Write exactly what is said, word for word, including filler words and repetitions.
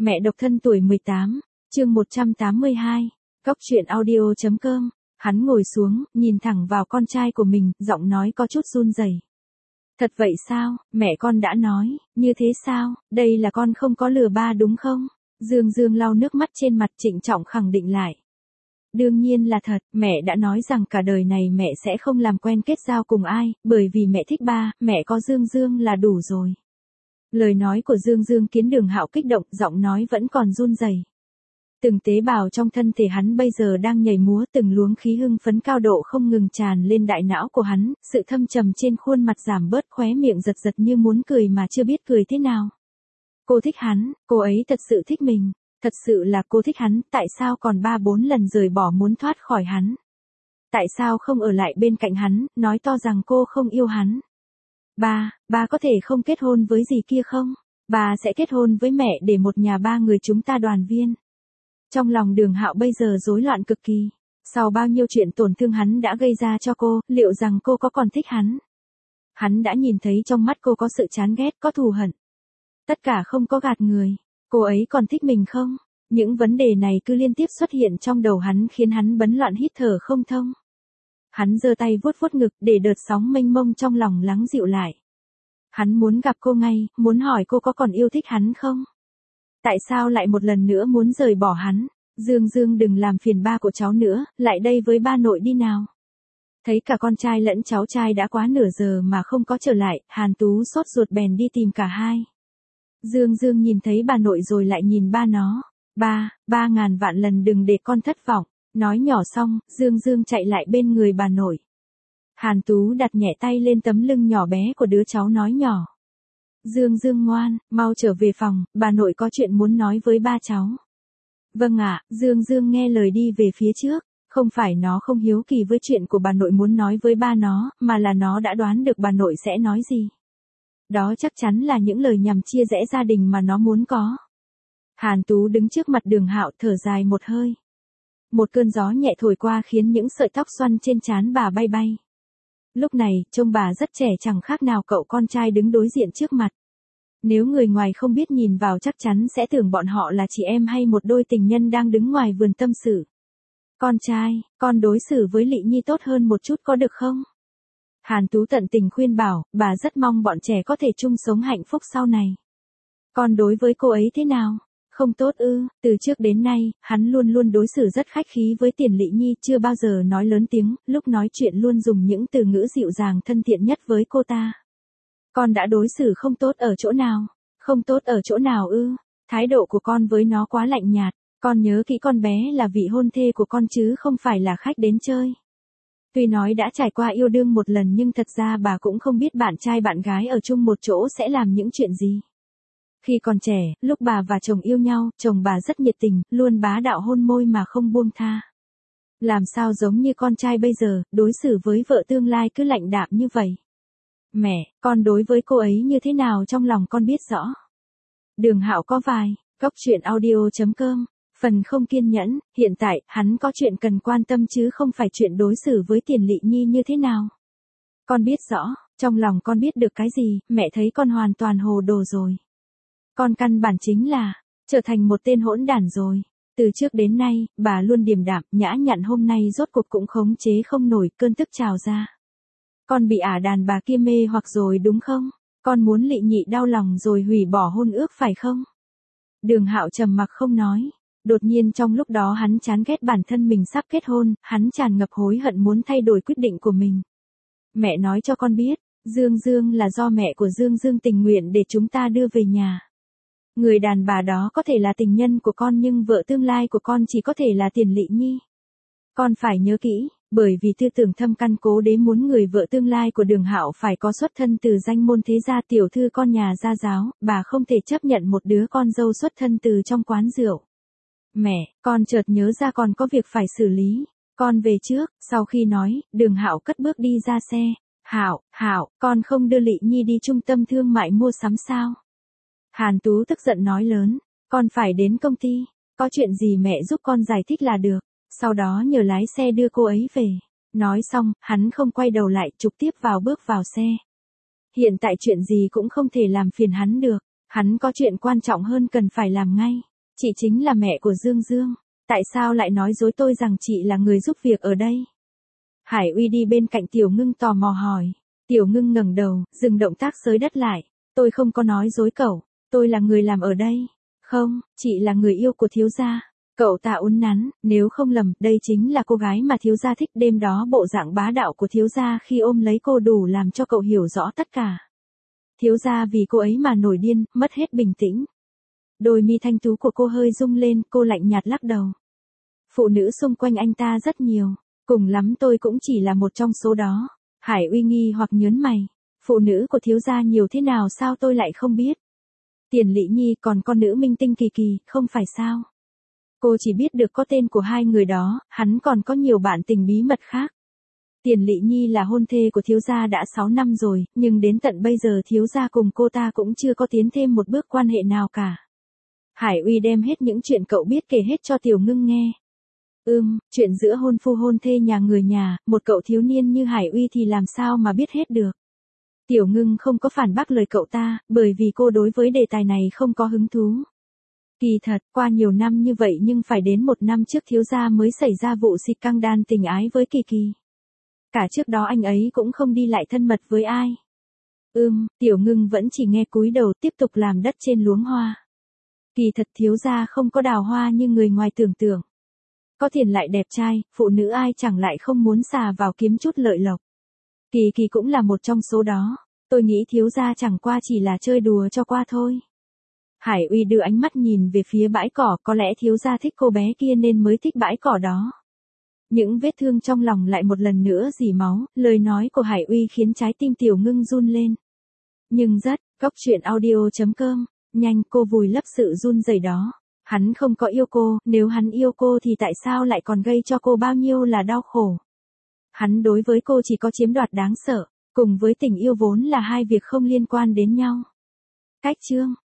Mẹ độc thân tuổi mười tám, chương một trăm tám mươi hai, Cóc truyện audio chấm com. Hắn ngồi xuống, nhìn thẳng vào con trai của mình, giọng nói có chút run rẩy. Thật vậy sao, mẹ con đã nói, như thế sao, đây là con không có lừa ba đúng không? Dương Dương lau nước mắt trên mặt trịnh trọng khẳng định lại. Đương nhiên là thật, mẹ đã nói rằng cả đời này mẹ sẽ không làm quen kết giao cùng ai, bởi vì mẹ thích ba, mẹ có Dương Dương là đủ rồi. Lời nói của Dương Dương khiến Đường Hạo kích động, giọng nói vẫn còn run rẩy. Từng tế bào trong thân thể hắn bây giờ đang nhảy múa, từng luống khí hưng phấn cao độ không ngừng tràn lên đại não của hắn, sự thâm trầm trên khuôn mặt giảm bớt, khóe miệng giật giật như muốn cười mà chưa biết cười thế nào. Cô thích hắn, cô ấy thật sự thích mình, thật sự là cô thích hắn, tại sao còn ba bốn lần rời bỏ muốn thoát khỏi hắn? Tại sao không ở lại bên cạnh hắn, nói to rằng cô không yêu hắn? Ba, ba có thể không kết hôn với dì kia không? Ba sẽ kết hôn với mẹ để một nhà ba người chúng ta đoàn viên. Trong lòng Đường Hạo bây giờ rối loạn cực kỳ. Sau bao nhiêu chuyện tổn thương hắn đã gây ra cho cô, liệu rằng cô có còn thích hắn? Hắn đã nhìn thấy trong mắt cô có sự chán ghét, có thù hận. Tất cả không có gạt người. Cô ấy còn thích mình không? Những vấn đề này cứ liên tiếp xuất hiện trong đầu hắn khiến hắn bấn loạn hít thở không thông. Hắn giơ tay vuốt vuốt ngực để đợt sóng mênh mông trong lòng lắng dịu lại. Hắn muốn gặp cô ngay, muốn hỏi cô có còn yêu thích hắn không? Tại sao lại một lần nữa muốn rời bỏ hắn? Dương Dương đừng làm phiền ba của cháu nữa, lại đây với ba nội đi nào. Thấy cả con trai lẫn cháu trai đã quá nửa giờ mà không có trở lại, Hàn Tú sốt ruột bèn đi tìm cả hai. Dương Dương nhìn thấy bà nội rồi lại nhìn ba nó. Ba, ba ngàn vạn lần đừng để con thất vọng. Nói nhỏ xong, Dương Dương chạy lại bên người bà nội. Hàn Tú đặt nhẹ tay lên tấm lưng nhỏ bé của đứa cháu nói nhỏ. Dương Dương ngoan, mau trở về phòng, bà nội có chuyện muốn nói với ba cháu. Vâng ạ, Dương Dương nghe lời đi về phía trước. Không phải nó không hiếu kỳ với chuyện của bà nội muốn nói với ba nó, mà là nó đã đoán được bà nội sẽ nói gì. Đó chắc chắn là những lời nhằm chia rẽ gia đình mà nó muốn có. Hàn Tú đứng trước mặt Đường Hạo thở dài một hơi. Một cơn gió nhẹ thổi qua khiến những sợi tóc xoăn trên trán bà bay bay. Lúc này, trông bà rất trẻ chẳng khác nào cậu con trai đứng đối diện trước mặt. Nếu người ngoài không biết nhìn vào chắc chắn sẽ tưởng bọn họ là chị em hay một đôi tình nhân đang đứng ngoài vườn tâm sự. Con trai, con đối xử với Lị Nhi tốt hơn một chút có được không? Hàn Tú tận tình khuyên bảo, bà rất mong bọn trẻ có thể chung sống hạnh phúc sau này. Con đối với cô ấy thế nào? Không tốt ư? Từ trước đến nay, hắn luôn luôn đối xử rất khách khí với Tiền Lị Nhi, chưa bao giờ nói lớn tiếng, lúc nói chuyện luôn dùng những từ ngữ dịu dàng thân thiện nhất với cô ta. Con đã đối xử không tốt ở chỗ nào? Không tốt ở chỗ nào ư? Thái độ của con với nó quá lạnh nhạt, con nhớ kỹ con bé là vị hôn thê của con chứ không phải là khách đến chơi. Tuy nói đã trải qua yêu đương một lần nhưng thật ra bà cũng không biết bạn trai bạn gái ở chung một chỗ sẽ làm những chuyện gì. Khi còn trẻ, lúc bà và chồng yêu nhau, chồng bà rất nhiệt tình, luôn bá đạo hôn môi mà không buông tha. Làm sao giống như con trai bây giờ, đối xử với vợ tương lai cứ lạnh đạm như vậy. Mẹ, con đối với cô ấy như thế nào trong lòng con biết rõ. Đường Hạo có vài, Cóc truyện audio chấm com. Phần không kiên nhẫn, hiện tại, hắn có chuyện cần quan tâm chứ không phải chuyện đối xử với Tiền Lị Nhi như thế nào. Con biết rõ, trong lòng con biết được cái gì, mẹ thấy con hoàn toàn hồ đồ rồi. Con căn bản chính là, trở thành một tên hỗn đản rồi. Từ trước đến nay, bà luôn điềm đạm, nhã nhặn hôm nay rốt cuộc cũng khống chế không nổi cơn tức trào ra. Con bị ả đàn bà kia mê hoặc rồi đúng không? Con muốn Lị Nhị đau lòng rồi hủy bỏ hôn ước phải không? Đường Hạo trầm mặc không nói. Đột nhiên trong lúc đó hắn chán ghét bản thân mình sắp kết hôn, hắn tràn ngập hối hận muốn thay đổi quyết định của mình. Mẹ nói cho con biết, Dương Dương là do mẹ của Dương Dương tình nguyện để chúng ta đưa về nhà. Người đàn bà đó có thể là tình nhân của con nhưng vợ tương lai của con chỉ có thể là Tiền Lị Nhi. Con phải nhớ kỹ, bởi vì tư tưởng thâm căn cố đế muốn người vợ tương lai của Đường Hạo phải có xuất thân từ danh môn thế gia tiểu thư con nhà gia giáo, bà không thể chấp nhận một đứa con dâu xuất thân từ trong quán rượu. Mẹ, con chợt nhớ ra còn có việc phải xử lý. Con về trước, sau khi nói, Đường Hạo cất bước đi ra xe. Hạo, Hạo, con không đưa Lị Nhi đi trung tâm thương mại mua sắm sao? Hàn Tú tức giận nói lớn, con phải đến công ty, có chuyện gì mẹ giúp con giải thích là được, sau đó nhờ lái xe đưa cô ấy về. Nói xong, hắn không quay đầu lại, trực tiếp vào bước vào xe. Hiện tại chuyện gì cũng không thể làm phiền hắn được, hắn có chuyện quan trọng hơn cần phải làm ngay. Chị chính là mẹ của Dương Dương. Tại sao lại nói dối tôi rằng chị là người giúp việc ở đây? Hải Uy đi bên cạnh Tiểu Ngưng tò mò hỏi. Tiểu Ngưng ngẩng đầu, dừng động tác xới đất lại. Tôi không có nói dối cậu, tôi là người làm ở đây. Không, chị là người yêu của thiếu gia. Cậu ta uốn nắn, nếu không lầm, đây chính là cô gái mà thiếu gia thích. Đêm đó bộ dạng bá đạo của thiếu gia khi ôm lấy cô đủ làm cho cậu hiểu rõ tất cả. Thiếu gia vì cô ấy mà nổi điên, mất hết bình tĩnh. Đôi mi thanh tú của cô hơi rung lên, cô lạnh nhạt lắc đầu. Phụ nữ xung quanh anh ta rất nhiều, cùng lắm tôi cũng chỉ là một trong số đó. Hải Uy nghi hoặc nhớn mày. Phụ nữ của thiếu gia nhiều thế nào sao tôi lại không biết? Tiền Lệ Nhi còn con nữ minh tinh Kỳ Kỳ, không phải sao? Cô chỉ biết được có tên của hai người đó, hắn còn có nhiều bạn tình bí mật khác. Tiền Lệ Nhi là hôn thê của thiếu gia đã sáu năm rồi, nhưng đến tận bây giờ thiếu gia cùng cô ta cũng chưa có tiến thêm một bước quan hệ nào cả. Hải Uy đem hết những chuyện cậu biết kể hết cho Tiểu Ngưng nghe. Ừm, chuyện giữa hôn phu hôn thê nhà người nhà, một cậu thiếu niên như Hải Uy thì làm sao mà biết hết được. Tiểu Ngưng không có phản bác lời cậu ta, bởi vì cô đối với đề tài này không có hứng thú. Kỳ thật, qua nhiều năm như vậy nhưng phải đến một năm trước thiếu gia mới xảy ra vụ xịt căng đan tình ái với Kỳ Kỳ. Cả trước đó anh ấy cũng không đi lại thân mật với ai. Ừm, Tiểu Ngưng vẫn chỉ nghe cúi đầu tiếp tục làm đất trên luống hoa. Kỳ thật thiếu gia không có đào hoa như người ngoài tưởng tượng. Có tiền lại đẹp trai, phụ nữ ai chẳng lại không muốn xà vào kiếm chút lợi lộc. Kỳ Kỳ cũng là một trong số đó. Tôi nghĩ thiếu gia chẳng qua chỉ là chơi đùa cho qua thôi. Hải Uy đưa ánh mắt nhìn về phía bãi cỏ, có lẽ thiếu gia thích cô bé kia nên mới thích bãi cỏ đó. Những vết thương trong lòng lại một lần nữa rỉ máu, lời nói của Hải Uy khiến trái tim Tiểu Ngưng run lên. Nhưng rất, góc truyện audio chấm com, nhanh cô vùi lấp sự run rẩy đó. Hắn không có yêu cô, nếu hắn yêu cô thì tại sao lại còn gây cho cô bao nhiêu là đau khổ. Hắn đối với cô chỉ có chiếm đoạt đáng sợ, cùng với tình yêu vốn là hai việc không liên quan đến nhau. Cách chương